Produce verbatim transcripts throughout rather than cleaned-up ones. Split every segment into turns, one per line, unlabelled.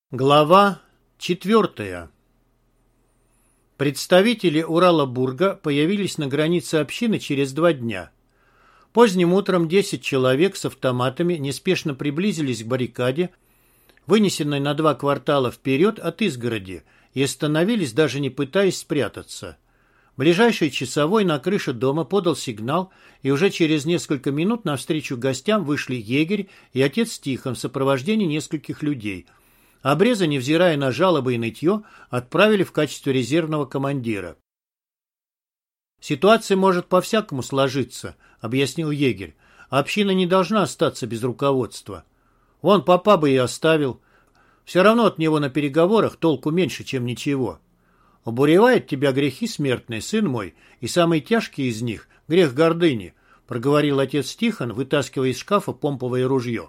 Глава четвертая. Представители Урала-Бурга появились на границе общины через два дня. Поздним утром десять человек с автоматами неспешно приблизились к баррикаде, вынесенной на два квартала вперед от изгороди, и остановились, даже не пытаясь спрятаться. Ближайший часовой на крыше дома подал сигнал, и уже через несколько минут навстречу гостям вышли егерь и отец Тихон в сопровождении нескольких людей. Обреза, невзирая на жалобы и нытье, отправили в качестве резервного командира. «Ситуация может по-всякому сложиться», — объяснил егерь. «Община не должна остаться без руководства. Вон папа бы и оставил. Все равно от него на переговорах толку меньше, чем ничего. Обуревает тебя грехи смертные, сын мой, и самый тяжкий из них — грех гордыни», — проговорил отец Тихон, вытаскивая из шкафа помповое ружье.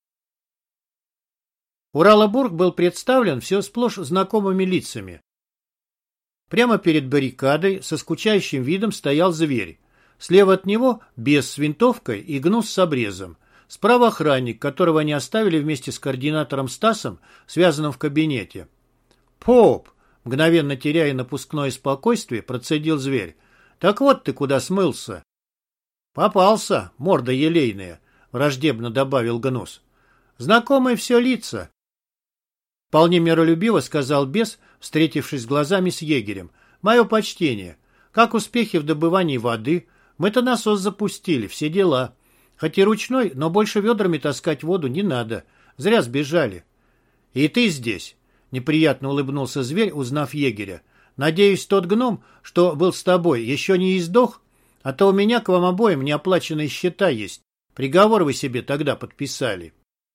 Урала-Бург был представлен все сплошь знакомыми лицами. Прямо перед баррикадой со скучающим видом стоял зверь. Слева от него бес с винтовкой и гнус с обрезом. Справа охранник, которого они оставили вместе с координатором Стасом, связанным в кабинете. «Поп!» — мгновенно теряя напускное спокойствие, процедил зверь. «Так вот ты куда смылся!» «Попался, морда елейная!» — враждебно добавил гнус. «Знакомые все лица!» Вполне миролюбиво сказал бес, встретившись глазами с егерем. «Мое почтение. Как успехи в добывании воды? Мы-то насос запустили, все дела. Хоть и ручной, но больше ведрами таскать воду не надо. Зря сбежали». «И ты здесь?» — неприятно улыбнулся зверь, узнав егеря. «Надеюсь, тот гном, что был с тобой, еще не издох? А то у меня к вам обоим неоплаченные счета есть. Приговор вы себе тогда подписали».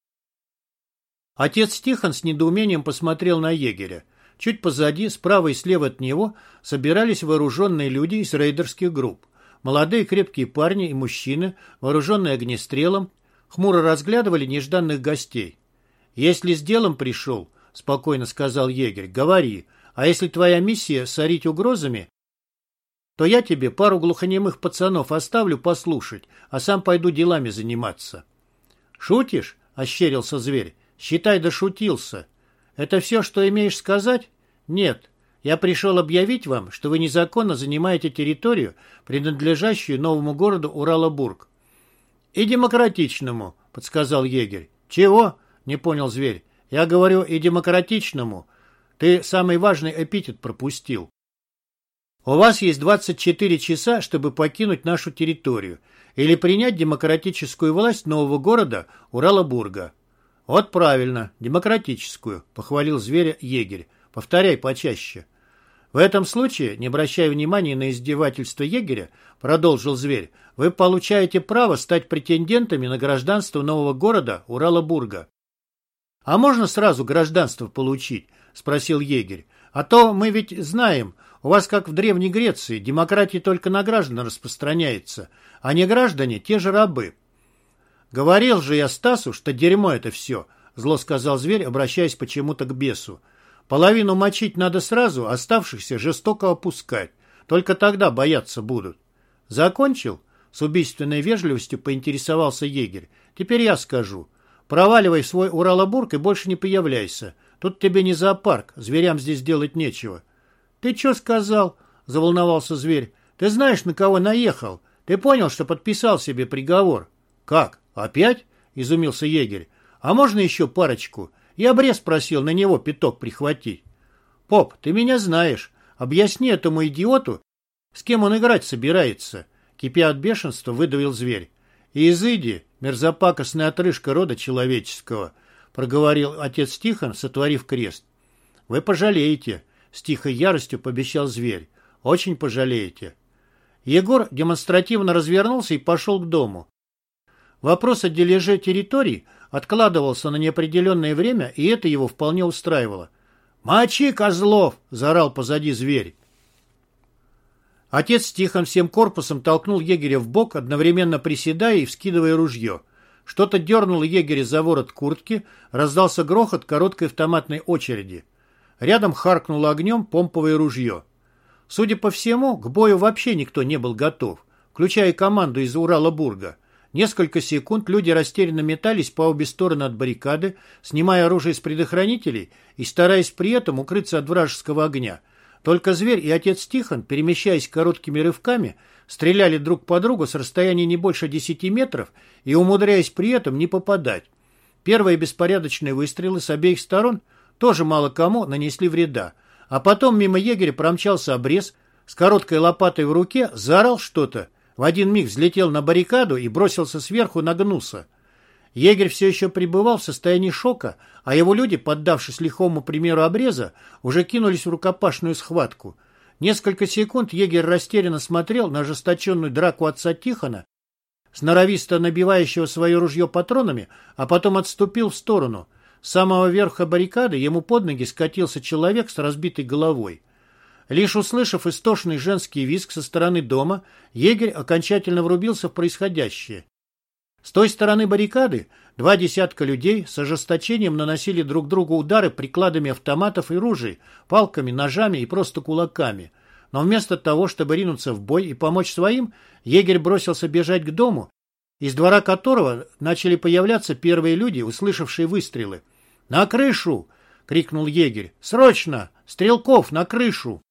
Отец Тихон с недоумением посмотрел на егеря. Чуть позади, справа и слева от него, собирались вооруженные люди из рейдерских групп. Молодые крепкие парни и мужчины, вооруженные огнестрелом, хмуро разглядывали нежданных гостей. «Если с делом пришел, — спокойно сказал егерь, — говори, а если твоя миссия — сорить угрозами, то я тебе пару глухонемых пацанов оставлю послушать, а сам пойду делами заниматься». «Шутишь?» — ощерился зверь. «Считай, дошутился. Это все, что имеешь сказать? Нет. Я пришел объявить вам, что вы незаконно занимаете территорию, принадлежащую новому городу Урала-Бург». «И демократичному», — подсказал егерь. «Чего?» — не понял зверь. «Я говорю, и демократичному. Ты самый важный эпитет пропустил. У вас есть двадцать четыре часа, чтобы покинуть нашу территорию или принять демократическую власть нового города Урала-Бурга». «Вот правильно, демократическую», — похвалил зверя егерь. «Повторяй почаще». «В этом случае, не обращая внимания на издевательство егеря, — продолжил зверь, — вы получаете право стать претендентами на гражданство нового города Урала-Бурга». «А можно сразу гражданство получить?» — спросил егерь. «А то мы ведь знаем, у вас, как в Древней Греции, демократия только на граждан распространяется, а не граждане — те же рабы». «Говорил же я Стасу, что дерьмо это все», — зло сказал зверь, обращаясь почему-то к бесу. «Половину мочить надо сразу, оставшихся жестоко опускать. Только тогда бояться будут». «Закончил?» — с убийственной вежливостью поинтересовался егерь. «Теперь я скажу. Проваливай в свой Урала-Бург и больше не появляйся. Тут тебе не зоопарк, зверям здесь делать нечего». «Ты что сказал?» — заволновался зверь. «Ты знаешь, на кого наехал? Ты понял, что подписал себе приговор?» «Как? Опять?» — изумился егерь. «А можно еще парочку? Я обрез просил на него пяток прихватить». «Поп, ты меня знаешь. Объясни этому идиоту, с кем он играть собирается», — кипя от бешенства, выдавил зверь. «Изыди, мерзопакостная отрыжка рода человеческого», — проговорил отец Тихон, сотворив крест. «Вы пожалеете», — с тихой яростью пообещал зверь. «Очень пожалеете». Егор демонстративно развернулся и пошел к дому. Вопрос о дележе территорий откладывался на неопределенное время, и это его вполне устраивало. «Мочи, козлов!» — заорал позади зверь. Отец Тихон всем корпусом толкнул егеря в бок, одновременно приседая и вскидывая ружье. Что-то дернуло егеря за ворот куртки, раздался грохот короткой автоматной очереди. Рядом харкнуло огнем помповое ружье. Судя по всему, к бою вообще никто не был готов, включая команду из Урала-Бурга. Несколько секунд люди растерянно метались по обе стороны от баррикады, снимая оружие с предохранителей и стараясь при этом укрыться от вражеского огня. Только зверь и отец Тихон, перемещаясь короткими рывками, стреляли друг по другу с расстояния не больше десяти метров и умудряясь при этом не попадать. Первые беспорядочные выстрелы с обеих сторон тоже мало кому нанесли вреда. А потом мимо егеря промчался обрез, с короткой лопатой в руке заорал что-то, в один миг взлетел на баррикаду и бросился сверху на гнуса. Егерь все еще пребывал в состоянии шока, а его люди, поддавшись лихому примеру обреза, уже кинулись в рукопашную схватку. Несколько секунд егерь растерянно смотрел на ожесточенную драку отца Тихона, сноровисто набивающего свое ружье патронами, а потом отступил в сторону. С самого верха баррикады ему под ноги скатился человек с разбитой головой. Лишь услышав истошный женский визг со стороны дома, егерь окончательно врубился в происходящее. С той стороны баррикады два десятка людей с ожесточением наносили друг другу удары прикладами автоматов и ружей, палками, ножами и просто кулаками. Но вместо того, чтобы ринуться в бой и помочь своим, егерь бросился бежать к дому, из двора которого начали появляться первые люди, услышавшие выстрелы. «На крышу!» — крикнул егерь. «Срочно! Стрелков, на крышу!»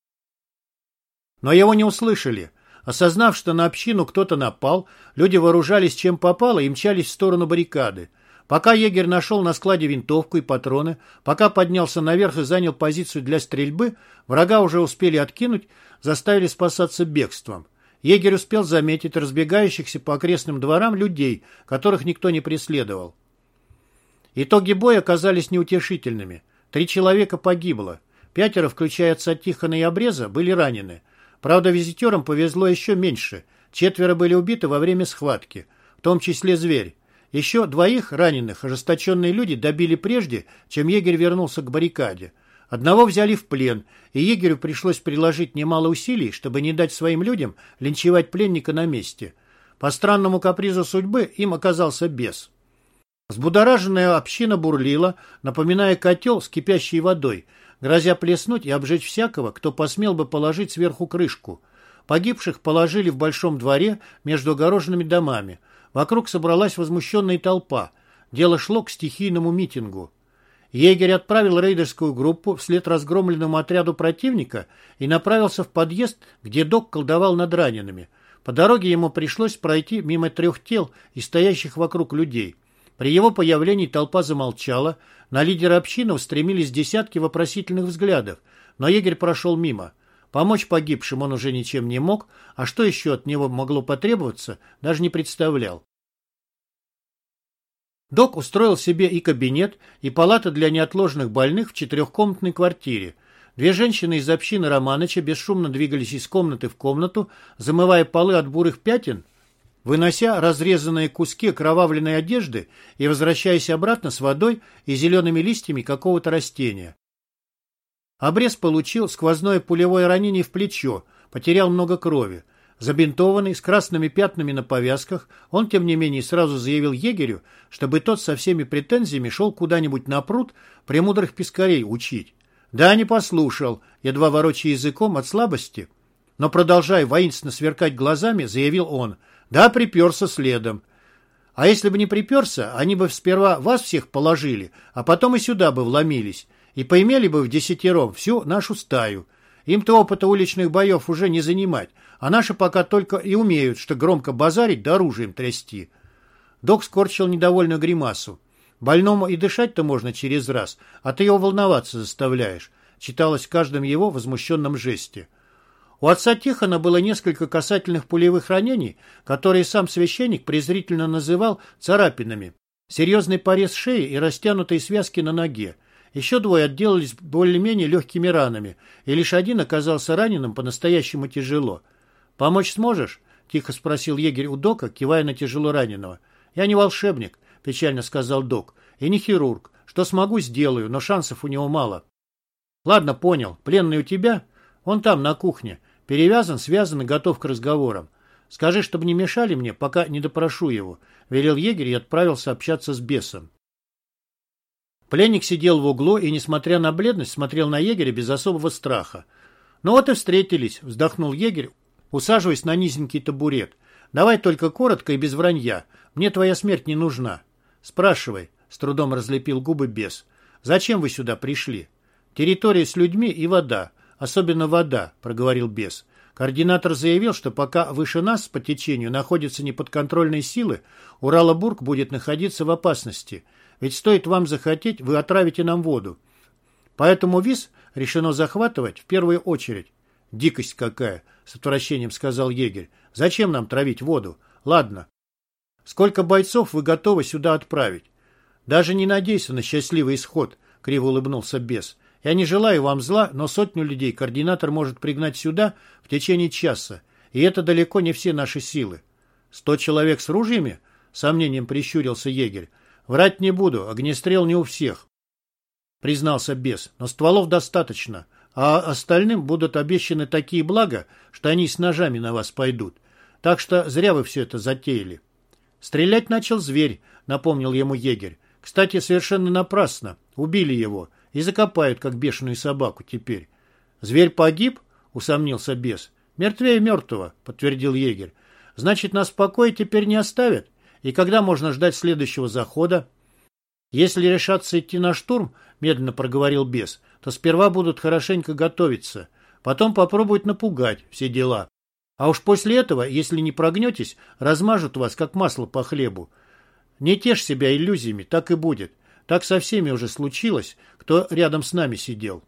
Но его не услышали. Осознав, что на общину кто-то напал, люди вооружались чем попало и мчались в сторону баррикады. Пока егерь нашел на складе винтовку и патроны, пока поднялся наверх и занял позицию для стрельбы, врага уже успели откинуть, заставили спасаться бегством. Егерь успел заметить разбегающихся по окрестным дворам людей, которых никто не преследовал. Итоги боя оказались неутешительными. Три человека погибло. Пятеро, включая отца Тихона и Обреза, были ранены. Правда, визитерам повезло еще меньше. Четверо были убиты во время схватки, в том числе зверь. Еще двоих раненых ожесточенные люди добили прежде, чем егерь вернулся к баррикаде. Одного взяли в плен, и егерю пришлось приложить немало усилий, чтобы не дать своим людям линчевать пленника на месте. По странному капризу судьбы им оказался бес. Взбудораженная община бурлила, напоминая котел с кипящей водой, грозя плеснуть и обжечь всякого, кто посмел бы положить сверху крышку. Погибших положили в большом дворе между огороженными домами. Вокруг собралась возмущенная толпа. Дело шло к стихийному митингу. Егерь отправил рейдерскую группу вслед разгромленному отряду противника и направился в подъезд, где док колдовал над ранеными. По дороге ему пришлось пройти мимо трех тел и стоящих вокруг людей. При его появлении толпа замолчала, на лидера общины устремились десятки вопросительных взглядов, но егерь прошел мимо. Помочь погибшим он уже ничем не мог, а что еще от него могло потребоваться, даже не представлял. Док устроил себе и кабинет, и палату для неотложных больных в четырехкомнатной квартире. Две женщины из общины Романыча бесшумно двигались из комнаты в комнату, замывая полы от бурых пятен, вынося разрезанные куски окровавленной одежды и возвращаясь обратно с водой и зелеными листьями какого-то растения. Обрез получил сквозное пулевое ранение в плечо, потерял много крови. Забинтованный, с красными пятнами на повязках, он, тем не менее, сразу заявил егерю, чтобы тот со всеми претензиями шел куда-нибудь на пруд премудрых пескарей учить. Да, не послушал, едва ворочая языком от слабости, но, продолжая воинственно сверкать глазами, заявил он: да, приперся следом. А если бы не приперся, они бы сперва вас всех положили, а потом и сюда бы вломились, и поимели бы в десятером всю нашу стаю. Им-то опыта уличных боев уже не занимать, а наши пока только и умеют, что громко базарить да оружием трясти. Док скорчил недовольную гримасу. Больному и дышать-то можно через раз, а ты его волноваться заставляешь, читалось в каждом его возмущенном жесте. У отца Тихона было несколько касательных пулевых ранений, которые сам священник презрительно называл царапинами, серьезный порез шеи и растянутые связки на ноге. Еще двое отделались более-менее легкими ранами, и лишь один оказался раненым по-настоящему тяжело. «Помочь сможешь?» — тихо спросил егерь у дока, кивая на тяжело раненого. «Я не волшебник», — печально сказал док, — «и не хирург. Что смогу, сделаю, но шансов у него мало». «Ладно, понял. Пленный у тебя? Он там, на кухне. Перевязан, связан и готов к разговорам. Скажи, чтобы не мешали мне, пока не допрошу его», — велел егерь и отправился общаться с бесом. Пленник сидел в углу и, несмотря на бледность, смотрел на егеря без особого страха. «Ну вот и встретились», — вздохнул егерь, усаживаясь на низенький табурет. Давай только коротко и без вранья. Мне твоя смерть не нужна. Спрашивай, с трудом разлепил губы бес. Зачем вы сюда пришли? Территория с людьми и вода. Особенно вода, проговорил бес. Координатор заявил, что пока выше нас по течению находятся неподконтрольные силы, Уралабург будет находиться в опасности. Ведь стоит вам захотеть, вы отравите нам воду. Поэтому ВИС решено захватывать в первую очередь. Дикость какая, с отвращением сказал егерь. Зачем нам травить воду? Ладно. Сколько бойцов вы готовы сюда отправить? Даже не надейся на счастливый исход, криво улыбнулся бес. Я не желаю вам зла, но сотню людей координатор может пригнать сюда в течение часа, и это далеко не все наши силы. Сто человек с ружьями? Сомнением прищурился егерь. Врать не буду, огнестрел не у всех, признался бес, но стволов достаточно, а остальным будут обещаны такие блага, что они с ножами на вас пойдут. Так что зря вы все это затеяли. Стрелять начал зверь, напомнил ему егерь. Кстати, совершенно напрасно. Убили его и закопают, как бешеную собаку теперь. Зверь погиб? Усомнился бес. Мертвее мертвого, подтвердил егерь. Значит, нас в покое теперь не оставят? И когда можно ждать следующего захода? Если решаться идти на штурм, медленно проговорил бес, то сперва будут хорошенько готовиться. Потом попробуют напугать, все дела. А уж после этого, если не прогнетесь, размажут вас, как масло по хлебу. Не тешь себя иллюзиями, так и будет. Так со всеми уже случилось, кто рядом с нами сидел.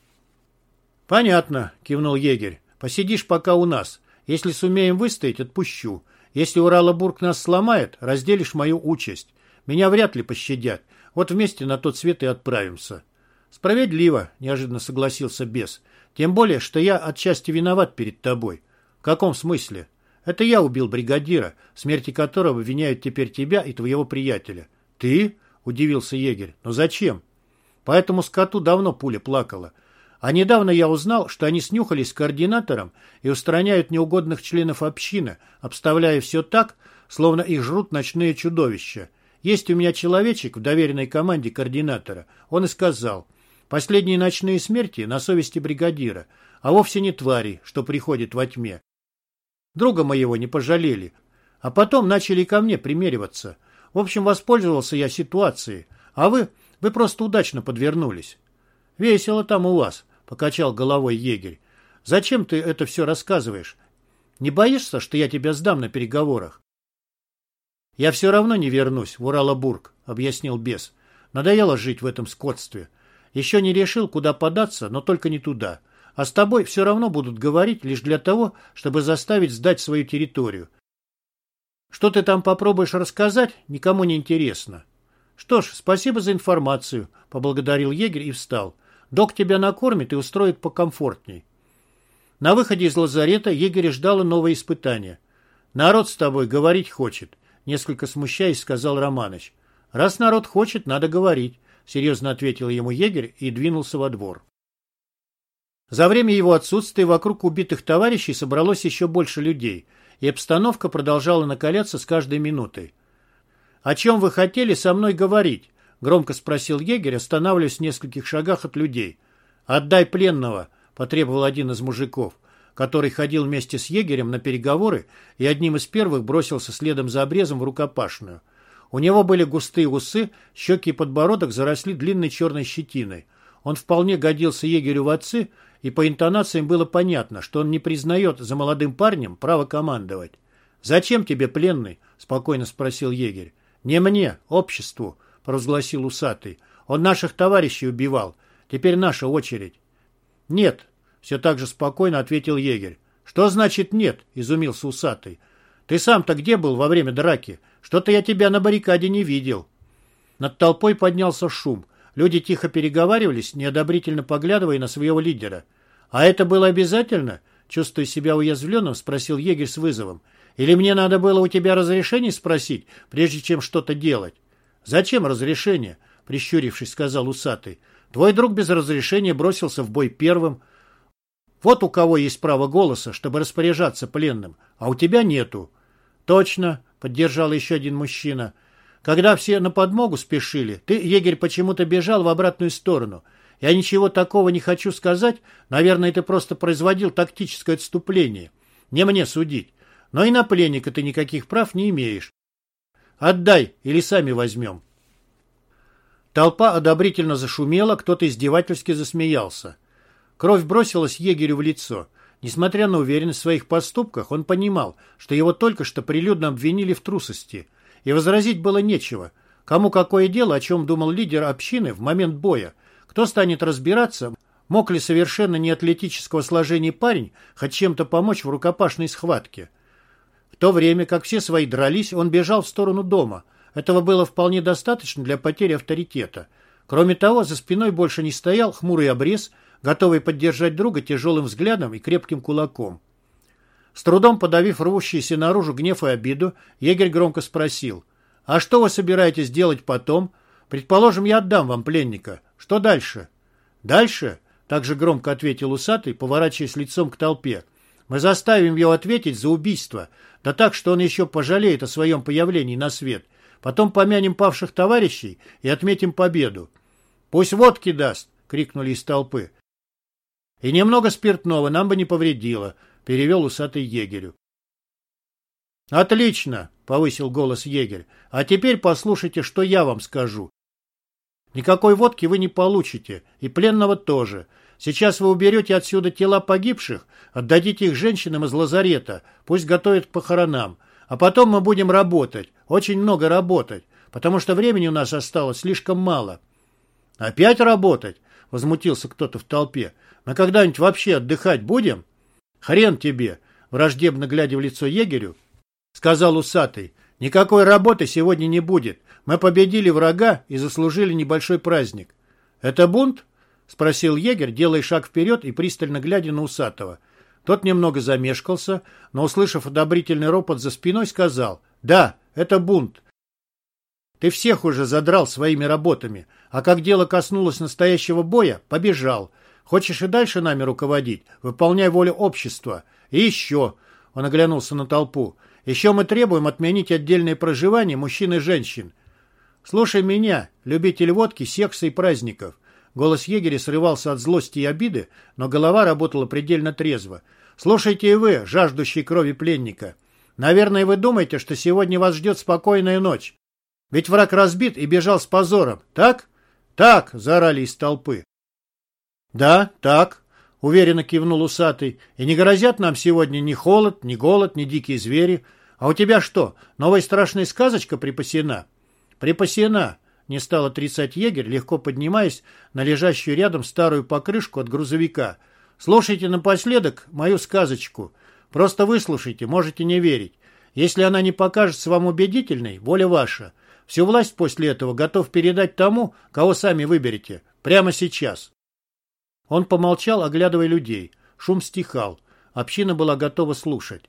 Понятно, кивнул егерь. Посидишь пока у нас. Если сумеем выстоять, отпущу. Если Уралабург нас сломает, разделишь мою участь. Меня вряд ли пощадят. Вот вместе на тот свет и отправимся. Справедливо, неожиданно согласился бес. Тем более, что я отчасти виноват перед тобой. В каком смысле? Это я убил бригадира, в смерти которого обвиняют теперь тебя и твоего приятеля. Ты? Удивился егерь. Но зачем? По этому скоту давно пуля плакала. А недавно я узнал, что они снюхались с координатором и устраняют неугодных членов общины, обставляя все так, словно их жрут ночные чудовища. Есть у меня человечек в доверенной команде координатора. Он и сказал, последние ночные смерти на совести бригадира, а вовсе не твари, что приходят во тьме. Друга моего не пожалели, а потом начали ко мне примериваться. В общем, воспользовался я ситуацией, а вы, вы просто удачно подвернулись. Весело там у вас, покачал головой егерь. Зачем ты это все рассказываешь? Не боишься, что я тебя сдам на переговорах? Я все равно не вернусь в Уралабург, объяснил бес. Надоело жить в этом скотстве. Еще не решил, куда податься, но только не туда. А с тобой все равно будут говорить лишь для того, чтобы заставить сдать свою территорию. Что ты там попробуешь рассказать, никому не интересно. Что ж, спасибо за информацию, поблагодарил егерь и встал. Док тебя накормит и устроит покомфортней. На выходе из лазарета егеря ждало новое испытание. Народ с тобой говорить хочет, несколько смущаясь, сказал Романыч. Раз народ хочет, надо говорить, серьезно ответил ему егерь и двинулся во двор. За время его отсутствия вокруг убитых товарищей собралось еще больше людей, и обстановка продолжала накаляться с каждой минутой. «О чем вы хотели со мной говорить?» — громко спросил егерь, останавливаясь в нескольких шагах от людей. «Отдай пленного», — потребовал один из мужиков, который ходил вместе с егерем на переговоры и одним из первых бросился следом за обрезом в рукопашную. У него были густые усы, щеки и подбородок заросли длинной черной щетиной. Он вполне годился егерю в отцы, и по интонациям было понятно, что он не признает за молодым парнем право командовать. «Зачем тебе, пленный?» — спокойно спросил егерь. «Не мне, обществу», — провозгласил усатый. «Он наших товарищей убивал. Теперь наша очередь». «Нет», — все так же спокойно ответил егерь. «Что значит нет?» — изумился усатый. «Ты сам-то где был во время драки? Что-то я тебя на баррикаде не видел». Над толпой поднялся шум. Люди тихо переговаривались, неодобрительно поглядывая на своего лидера. «А это было обязательно?» — чувствуя себя уязвленным, спросил егерь с вызовом. «Или мне надо было у тебя разрешение спросить, прежде чем что-то делать?» «Зачем разрешение?» — прищурившись, сказал усатый. «Твой друг без разрешения бросился в бой первым. Вот у кого есть право голоса, чтобы распоряжаться пленным, а у тебя нету». «Точно», — поддержал еще один мужчина. «Когда все на подмогу спешили, ты, егерь, почему-то бежал в обратную сторону. Я ничего такого не хочу сказать. Наверное, ты просто производил тактическое отступление. Не мне судить. Но и на пленника ты никаких прав не имеешь. Отдай, или сами возьмем». Толпа одобрительно зашумела, кто-то издевательски засмеялся. Кровь бросилась егерю в лицо. Несмотря на уверенность в своих поступках, он понимал, что его только что прилюдно обвинили в трусости. И возразить было нечего. Кому какое дело, о чем думал лидер общины в момент боя? Кто станет разбираться, мог ли совершенно неатлетического сложения парень хоть чем-то помочь в рукопашной схватке? В то время, как все свои дрались, он бежал в сторону дома. Этого было вполне достаточно для потери авторитета. Кроме того, за спиной больше не стоял хмурый обрез, готовый поддержать друга тяжелым взглядом и крепким кулаком. С трудом подавив рвущийся наружу гнев и обиду, егерь громко спросил: «А что вы собираетесь делать потом? Предположим, я отдам вам пленника. Что дальше?» «Дальше?» — также громко ответил усатый, поворачиваясь лицом к толпе. «Мы заставим его ответить за убийство, да так, что он еще пожалеет о своем появлении на свет. Потом помянем павших товарищей и отметим победу». «Пусть водки даст!» — крикнули из толпы. «И немного спиртного нам бы не повредило», — перевел усатый егерю. «Отлично!» — повысил голос егерь. «А теперь послушайте, что я вам скажу. Никакой водки вы не получите, и пленного тоже. Сейчас вы уберете отсюда тела погибших, отдадите их женщинам из лазарета, пусть готовят к похоронам. А потом мы будем работать, очень много работать, потому что времени у нас осталось слишком мало». «Опять работать?» — возмутился кто-то в толпе. «Мы когда-нибудь вообще отдыхать будем?» «Хрен тебе!» — враждебно глядя в лицо егерю, сказал усатый. «Никакой работы сегодня не будет. Мы победили врага и заслужили небольшой праздник». «Это бунт?» — спросил егерь, делая шаг вперед и пристально глядя на усатого. Тот немного замешкался, но, услышав одобрительный ропот за спиной, сказал: «Да, это бунт. Ты всех уже задрал своими работами, а как дело коснулось настоящего боя, побежал. Хочешь и дальше нами руководить? Выполняй волю общества. И еще...» — он оглянулся на толпу. «Еще мы требуем отменить отдельное проживание мужчин и женщин. Слушай меня, любитель водки, секса и праздников». Голос егеря срывался от злости и обиды, но голова работала предельно трезво. «Слушайте и вы, жаждущие крови пленника. Наверное, вы думаете, что сегодня вас ждет спокойная ночь. Ведь враг разбит и бежал с позором, так?» «Так!» — заорали из толпы. «Да, так», — уверенно кивнул усатый. «И не грозят нам сегодня ни холод, ни голод, ни дикие звери. А у тебя что, новая страшная сказочка припасена?» «Припасена», — не стал отрицать егерь, легко поднимаясь на лежащую рядом старую покрышку от грузовика. «Слушайте напоследок мою сказочку. Просто выслушайте, можете не верить. Если она не покажется вам убедительной, воля ваша. Всю власть после этого готов передать тому, кого сами выберете. Прямо сейчас». Он помолчал, оглядывая людей. Шум стихал. Община была готова слушать.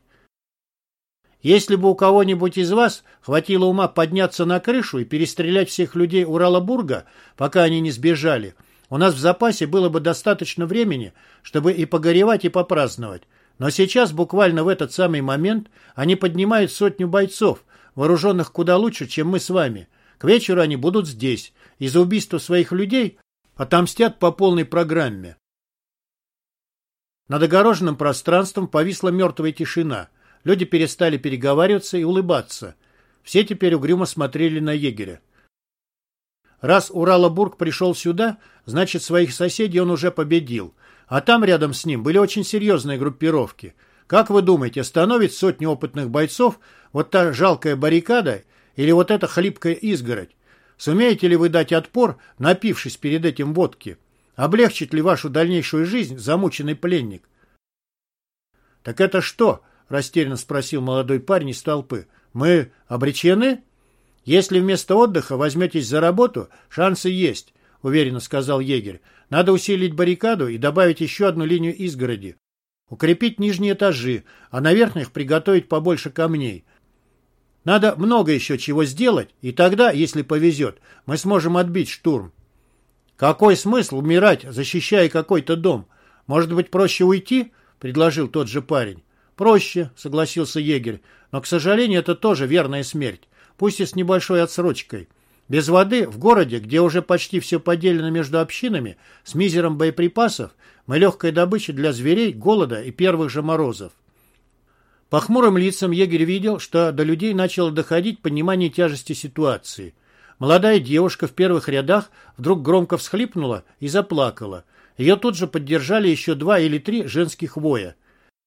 «Если бы у кого-нибудь из вас хватило ума подняться на крышу и перестрелять всех людей Урала-Бурга, пока они не сбежали, у нас в запасе было бы достаточно времени, чтобы и погоревать, и попраздновать. Но сейчас, буквально в этот самый момент, они поднимают сотню бойцов, вооруженных куда лучше, чем мы с вами. К вечеру они будут здесь, и за убийство своих людей отомстят по полной программе». Над огороженным пространством повисла мертвая тишина. Люди перестали переговариваться и улыбаться. Все теперь угрюмо смотрели на егеря. Раз Урала-Бург пришел сюда, значит, своих соседей он уже победил. А там рядом с ним были очень серьезные группировки. Как вы думаете, остановит сотню опытных бойцов вот та жалкая баррикада или вот эта хлипкая изгородь? Сумеете ли вы дать отпор, напившись перед этим водки? Облегчит ли вашу дальнейшую жизнь замученный пленник? «Так это что?» — растерянно спросил молодой парень из толпы. «Мы обречены? Если вместо отдыха возьметесь за работу, шансы есть», — уверенно сказал егерь. «Надо усилить баррикаду и добавить еще одну линию изгороди. Укрепить нижние этажи, а на верхних приготовить побольше камней. Надо много еще чего сделать, и тогда, если повезет, мы сможем отбить штурм». «Какой смысл умирать, защищая какой-то дом? Может быть, проще уйти?» — предложил тот же парень. «Проще», — согласился егерь, «но, к сожалению, это тоже верная смерть, пусть и с небольшой отсрочкой. Без воды в городе, где уже почти все поделено между общинами, с мизером боеприпасов, мы легкая добыча для зверей, голода и первых же морозов». По хмурым лицам егерь видел, что до людей начало доходить понимание тяжести ситуации. Молодая девушка в первых рядах вдруг громко всхлипнула и заплакала. Ее тут же поддержали еще два или три женских воя.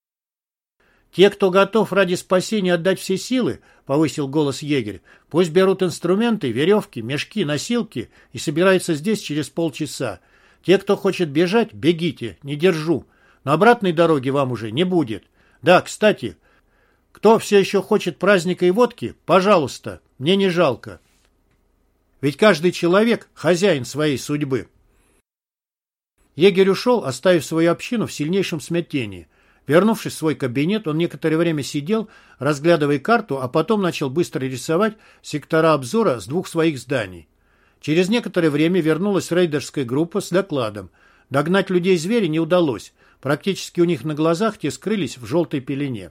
«Те, кто готов ради спасения отдать все силы, — повысил голос егерь, — пусть берут инструменты, веревки, мешки, носилки и собираются здесь через полчаса. Те, кто хочет бежать, бегите, не держу. Но обратной дороги вам уже не будет. Да, кстати, кто все еще хочет праздника и водки, пожалуйста, мне не жалко. Ведь каждый человек — хозяин своей судьбы». Егерь ушел, оставив свою общину в сильнейшем смятении. Вернувшись в свой кабинет, он некоторое время сидел, разглядывая карту, а потом начал быстро рисовать сектора обзора с двух своих зданий. Через некоторое время вернулась рейдерская группа с докладом. Догнать людей-зверя не удалось. Практически у них на глазах те скрылись в желтой пелене.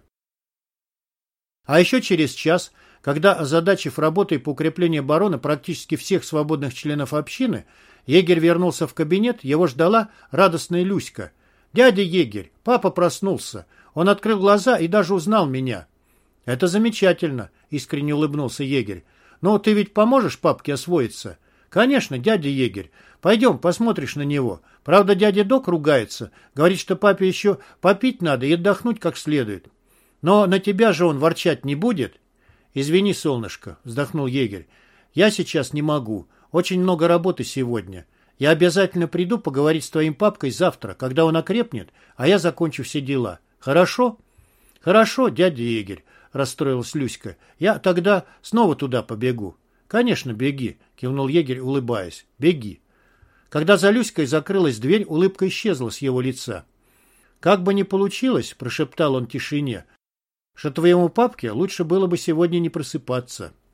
А еще через час, когда, озадачив работой по укреплению обороны практически всех свободных членов общины, егерь вернулся в кабинет, его ждала радостная Люська. «Дядя егерь, папа проснулся. Он открыл глаза и даже узнал меня». «Это замечательно», — искренне улыбнулся егерь. «Ну, ты ведь поможешь папке освоиться?» «Конечно, дядя егерь. Пойдем, посмотришь на него. Правда, дядя Док ругается. Говорит, что папе еще попить надо и отдохнуть как следует. Но на тебя же он ворчать не будет?» «Извини, солнышко», — вздохнул егерь. «Я сейчас не могу. Очень много работы сегодня. Я обязательно приду поговорить с твоим папкой завтра, когда он окрепнет, а я закончу все дела. Хорошо?» «Хорошо, дядя егерь», — расстроилась Люська. «Я тогда снова туда побегу». «Конечно, беги», — кивнул егерь, улыбаясь. «Беги». Когда за Люськой закрылась дверь, улыбка исчезла с его лица. «Как бы ни получилось», — прошептал он в тишине, — «что твоему папке лучше было бы сегодня не просыпаться».